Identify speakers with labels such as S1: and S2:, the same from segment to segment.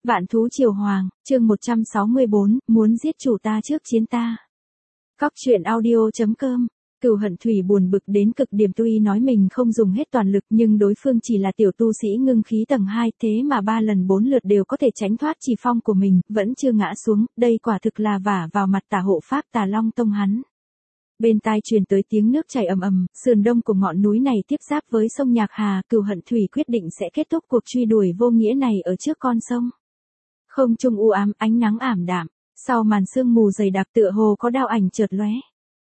S1: Vạn thú triều hoàng, chương 164, muốn giết chủ ta trước chiến ta. Cóc truyện audio.com. Cửu Hận Thủy buồn bực đến cực điểm, tuy nói mình không dùng hết toàn lực nhưng đối phương chỉ là tiểu tu sĩ ngưng khí tầng 2, thế mà 3 lần 4 lượt đều có thể tránh thoát chỉ phong của mình, vẫn chưa ngã xuống, đây quả thực là vả vào mặt tà hộ pháp Tà Long Tông hắn. Bên tai truyền tới tiếng nước chảy ầm ầm, sườn đông của ngọn núi này tiếp giáp với sông Nhạc Hà, Cửu Hận Thủy quyết định sẽ kết thúc cuộc truy đuổi vô nghĩa này ở trước con sông. Không trung u ám, ánh nắng ảm đạm, sau màn sương mù dày đặc tựa hồ có đao ảnh chợt lóe.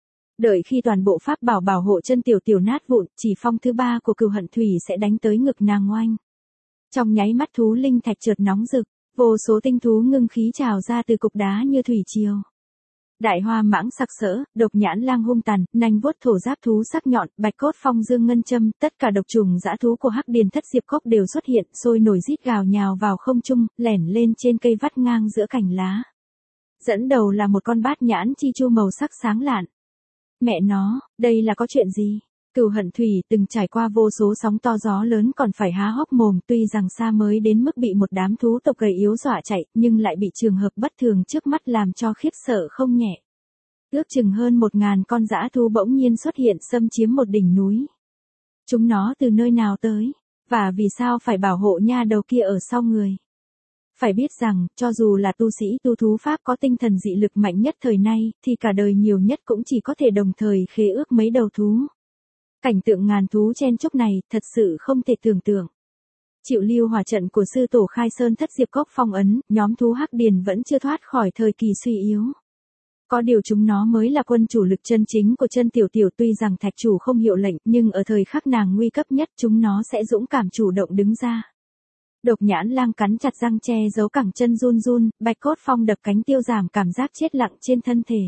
S1: Đợi khi toàn bộ pháp bảo bảo hộ chân tiểu tiểu nát vụn, chỉ phong thứ 3 của Cửu Hận Thủy sẽ đánh tới ngực nàng oanh. Trong nháy mắt thú linh thạch chợt nóng rực, vô số tinh thú ngưng khí trào ra từ cục đá như thủy triều. Đại hoa mãng sặc sỡ, độc nhãn lang hung tàn, nanh vuốt thổ giáp thú sắc nhọn, bạch cốt phong dương ngân châm, tất cả độc trùng dã thú của Hắc Điền Thất Diệp Cốc đều xuất hiện, sôi nổi rít gào nhào vào không trung, lẻn lên trên cây vắt ngang giữa cành lá. Dẫn đầu là một con bát nhãn chi chu màu sắc sáng lạn. Mẹ nó, đây là có chuyện gì? Cửu Hận Thủy từng trải qua vô số sóng to gió lớn còn phải há hốc mồm, tuy rằng xa mới đến mức bị một đám thú tộc gầy yếu dọa chạy, nhưng lại bị trường hợp bất thường trước mắt làm cho khiếp sợ không nhẹ. Ước chừng hơn 1000 con dã thú bỗng nhiên xuất hiện xâm chiếm một đỉnh núi. Chúng nó từ nơi nào tới? Và vì sao phải bảo hộ nha đầu kia ở sau người? Phải biết rằng, cho dù là tu sĩ tu thú pháp có tinh thần dị lực mạnh nhất thời nay, thì cả đời nhiều nhất cũng chỉ có thể đồng thời khế ước mấy đầu thú. Cảnh tượng ngàn thú chen chúc này, thật sự không thể tưởng tượng. Chịu lưu hỏa trận của sư tổ Khai Sơn Thất Diệp Cốc phong ấn, nhóm thú Hắc Điền vẫn chưa thoát khỏi thời kỳ suy yếu. Có điều chúng nó mới là quân chủ lực chân chính của chân tiểu tiểu, tuy rằng thạch chủ không hiệu lệnh, nhưng ở thời khắc nàng nguy cấp nhất chúng nó sẽ dũng cảm chủ động đứng ra. Độc nhãn lang cắn chặt răng che giấu cẳng chân run run, bạch cốt phong đập cánh tiêu giảm cảm giác chết lặng trên thân thể.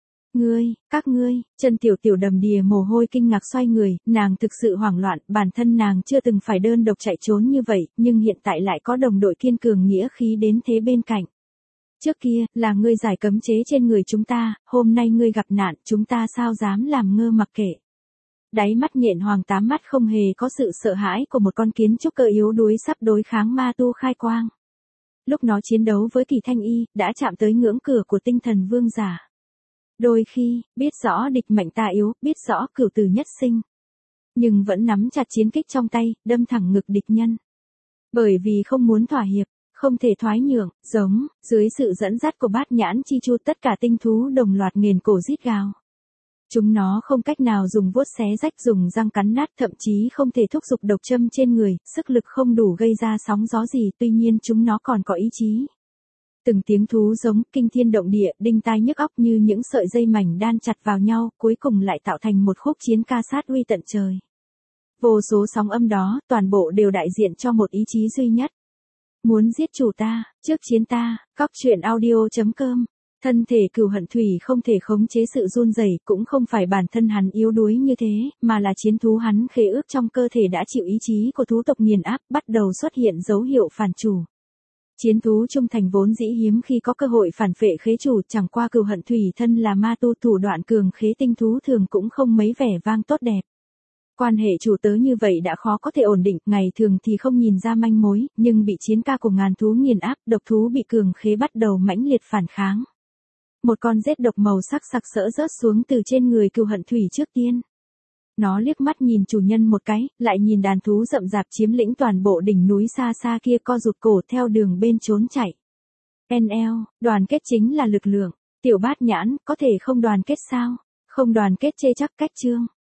S1: Các ngươi, chân tiểu tiểu đầm đìa mồ hôi kinh ngạc xoay người, nàng thực sự hoảng loạn, bản thân nàng chưa từng phải đơn độc chạy trốn như vậy, nhưng hiện tại lại có đồng đội kiên cường nghĩa khí đến thế bên cạnh. Trước kia, là ngươi giải cấm chế trên người chúng ta, hôm nay ngươi gặp nạn, chúng ta sao dám làm ngơ mặc kệ. Đáy mắt Nhện Hoàng tám mắt không hề có sự sợ hãi của một con kiến trúc cơ yếu đuối sắp đối kháng ma tu khai quang. Lúc nó chiến đấu với Kỳ Thanh Y, đã chạm tới ngưỡng cửa của tinh thần vương giả. Đôi khi, biết rõ địch mạnh ta yếu, biết rõ cửu tử nhất sinh. Nhưng vẫn nắm chặt chiến kích trong tay, đâm thẳng ngực địch nhân. Bởi vì không muốn thỏa hiệp, không thể thoái nhượng, dưới sự dẫn dắt của bát nhãn chi chu tất cả tinh thú đồng loạt nghền cổ rít gào. Chúng nó không cách nào dùng vuốt xé rách, dùng răng cắn nát, thậm chí không thể thúc giục độc châm trên người, sức lực không đủ gây ra sóng gió gì, tuy nhiên chúng nó còn có ý chí. Từng tiếng thú giống, kinh thiên động địa, đinh tai nhức óc như những sợi dây mảnh đan chặt vào nhau, cuối cùng lại tạo thành một khúc chiến ca sát uy tận trời. Vô số sóng âm đó, toàn bộ đều đại diện cho một ý chí duy nhất. Muốn giết chủ ta, trước chiến ta. Cóc truyện audio.com. Thân thể Cửu Hận Thủy không thể khống chế sự run rẩy, cũng không phải bản thân hắn yếu đuối như thế, mà là chiến thú hắn khế ước trong cơ thể đã chịu ý chí của thú tộc nghiền áp, bắt đầu xuất hiện dấu hiệu phản chủ. Chiến thú trung thành vốn dĩ hiếm khi có cơ hội phản phệ khế chủ, chẳng qua Cửu Hận Thủy thân là ma tu, thủ đoạn cường khế tinh thú thường cũng không mấy vẻ vang tốt đẹp. Quan hệ chủ tớ như vậy đã khó có thể ổn định, ngày thường thì không nhìn ra manh mối, nhưng bị chiến ca của ngàn thú nghiền áp, độc thú bị cường khế bắt đầu mãnh liệt phản kháng. Một con rết độc màu sắc sặc sỡ rớt xuống từ trên người Cửu Hận Thủy trước tiên. Nó liếc mắt nhìn chủ nhân một cái, lại nhìn đàn thú rậm rạp chiếm lĩnh toàn bộ đỉnh núi xa xa kia, co rụt cổ theo đường bên trốn chạy. Đoàn kết chính là lực lượng. Tiểu bát nhãn, có thể không đoàn kết sao? Không đoàn kết chê chắc cách chương.